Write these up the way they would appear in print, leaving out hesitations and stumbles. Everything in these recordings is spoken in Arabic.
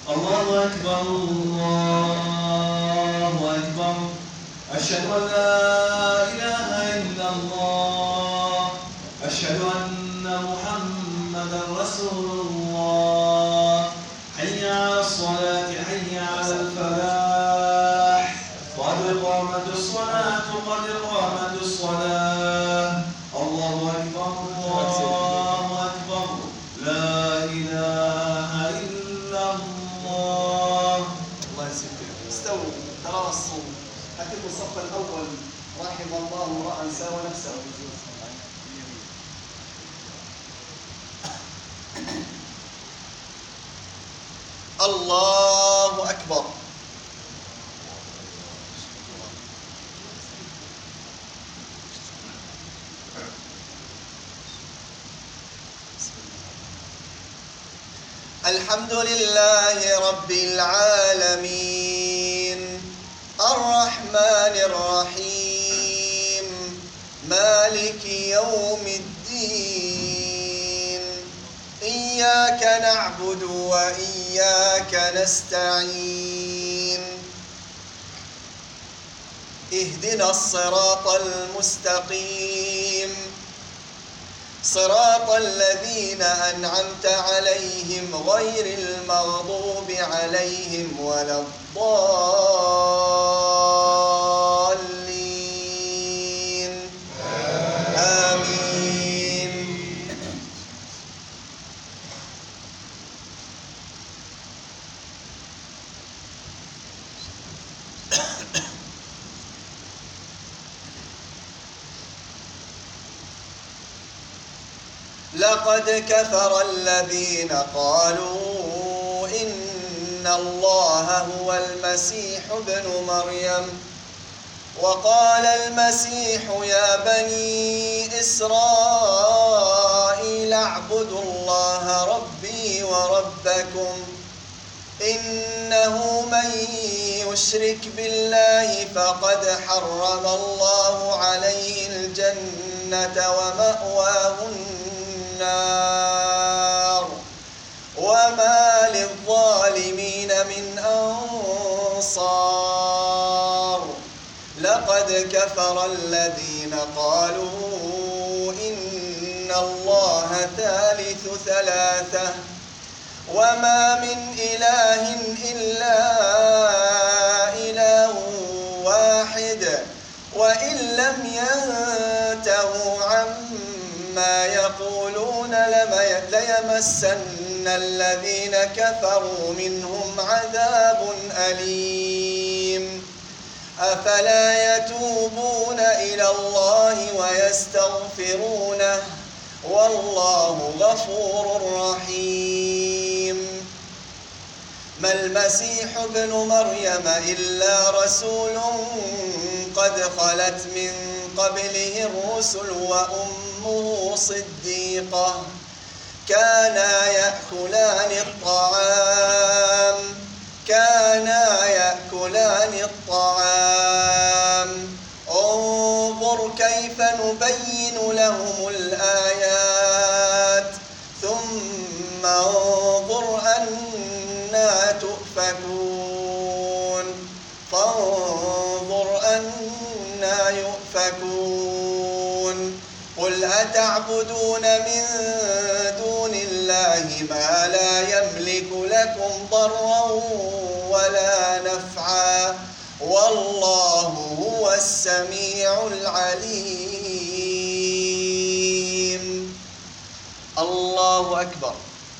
الله أكبر الله أكبر أشهد أن لا إله إلا الله أشهد أن محمدا رسول الله حي على الصلاة حي على الفلاح قد قامت الصلاة قد قامت الصلاة الله أكبر الله أكبر لا إله إلا الله. الله يسلمك. استووا تراصوا أتموا الصف الأول رحم الله امرأ ساوى نفسه. الله أكبر. الحمد لله رب العالمين الرحمن الرحيم مالك يوم الدين إياك نعبد وإياك نستعين اهدنا الصراط المستقيم صراط الذين أنعمت عليهم غير المغضوب عليهم ولا الضالين آمين. لقد كفر الذين قالوا إن الله هو المسيح ابن مريم وقال المسيح يا بني إسرائيل اعبدوا الله ربي وربكم إنه من يشرك بالله فقد حرم الله عليه الجنة ومأواه النار وما للظالمين من أنصار. لقد كفر الذين قالوا إن الله ثالث ثلاثة وما من إله إلا إله واحد وإن لم ينتهوا عما يقولون ليمسن الذين كفروا منهم عذاب أليم. أفلا يتوبون إلى الله ويستغفرونه والله غفور رحيم. ما المسيح ابن مريم إلا رسول قد خلت من قبله الرسل وأمه صديقة كانا يأكلان الطعام انظر كيف نبين لهم الآيات ثم انظر أنا تؤفكون فانظر أنا يؤفكون. قل أتعبدون من دون الله ما لا يملك لكم ضرا ولا نفعا والله هو السميع العليم. الله أكبر.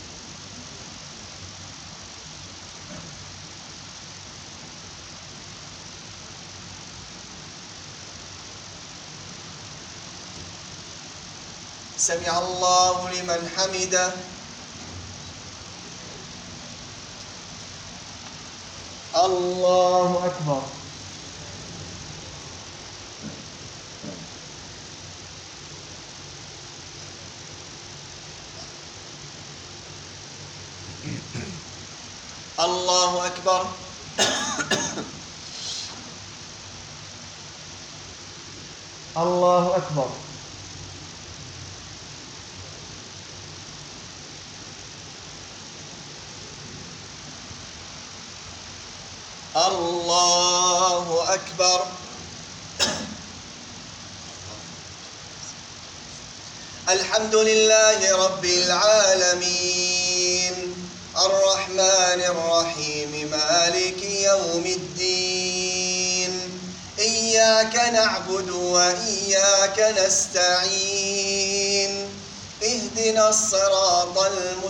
سمع الله لمن حمده. الله أكبر. الله أكبر. الله أكبر. الله أكبر. الحمد لله رب العالمين الرحمن الرحيم مالك يوم الدين إياك نعبد وإياك نستعين اهدنا الصراط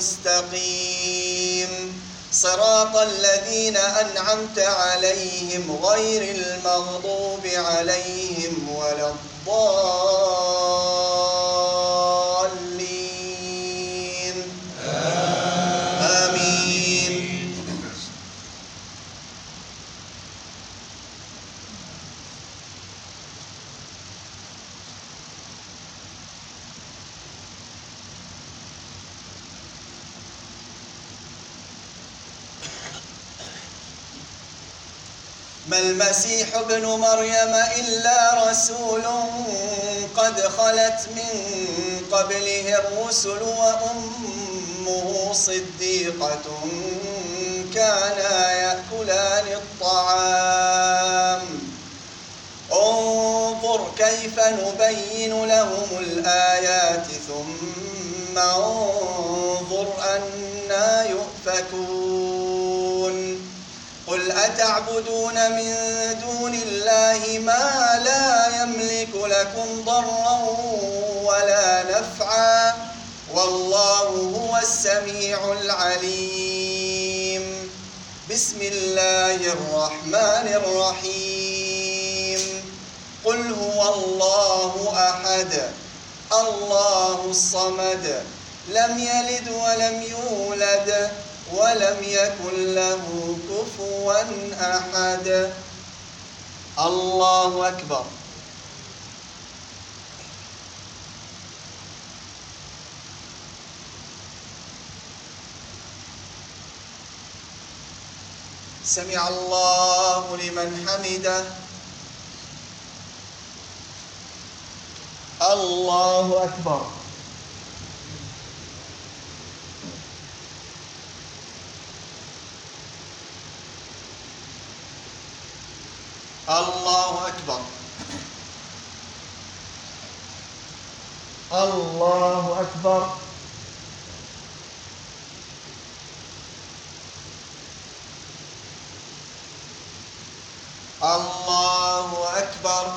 المستقيم صراط الذين أنعمت عليهم غير المغضوب عليهم ولا الضالين آمين. ما المسيح ابن مريم إلا رسول قد خلت من قبله الرسل وأمه صديقة كانا يأكلان الطعام انظر كيف نبين لهم الآيات ثم انظر أنى يؤفكون. قل أتعبدون من دون الله ما لا يملك لكم ضرا ولا نفعا والله هو السميع العليم. بسم الله الرحمن الرحيم. قل هو الله أحد الله الصمد لم يلد ولم يولد ولم يكن له كفوا أحد. الله أكبر. سمع الله لمن حمده. الله أكبر. الله أكبر. الله أكبر. الله أكبر.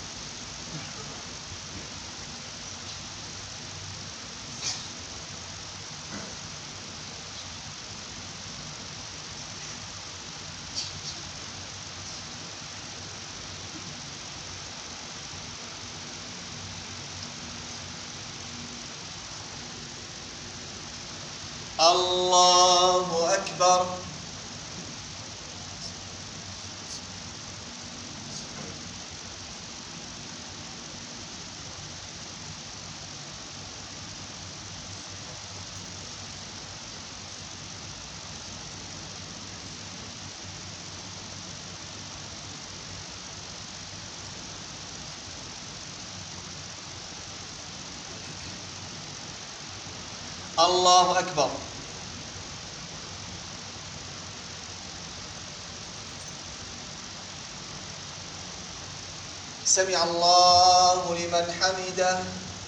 الله أكبر. الله أكبر. سمع الله لمن حمده.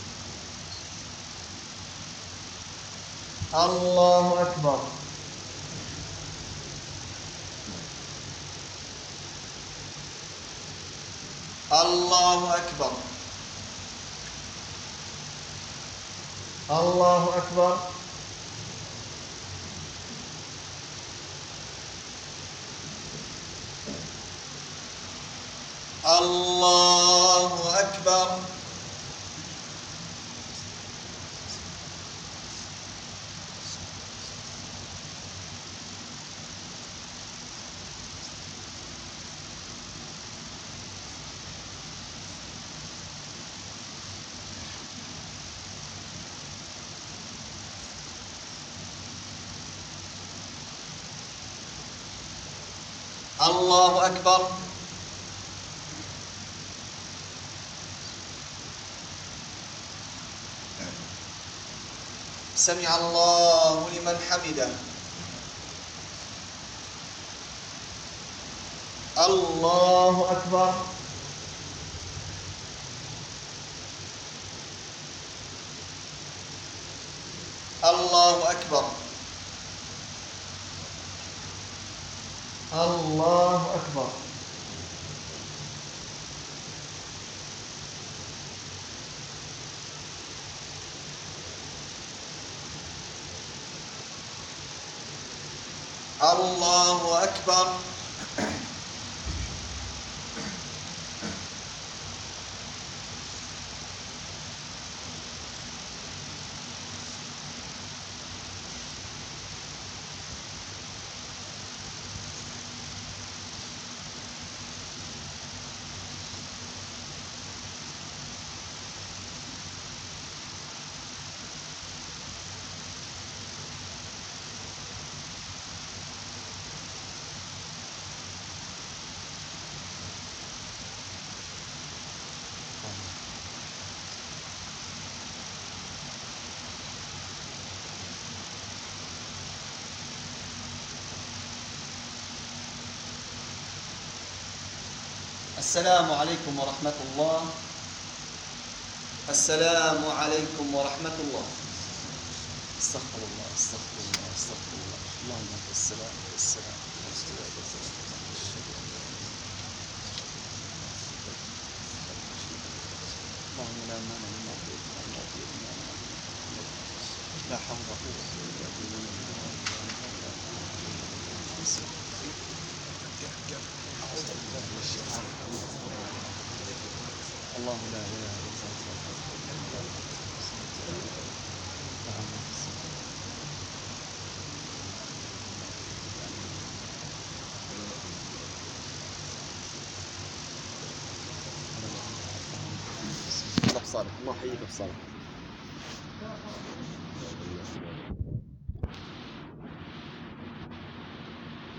الله أكبر. الله أكبر. الله أكبر. الله أكبر. الله أكبر. سمع الله لمن حمده. الله أكبر. الله أكبر. الله أكبر. الله أكبر. السلام عليكم ورحمة الله. السلام عليكم ورحمة الله. استغفر الله استغفر الله استغفر الله. اللهم أنت السلام والسلام. اللهم لا مانع لما أعطيت ولا معطي لما منعت. لا حول ولا قوة إلا بالله. الله لا إله إلا الله. صالح الله يحييك بصالح.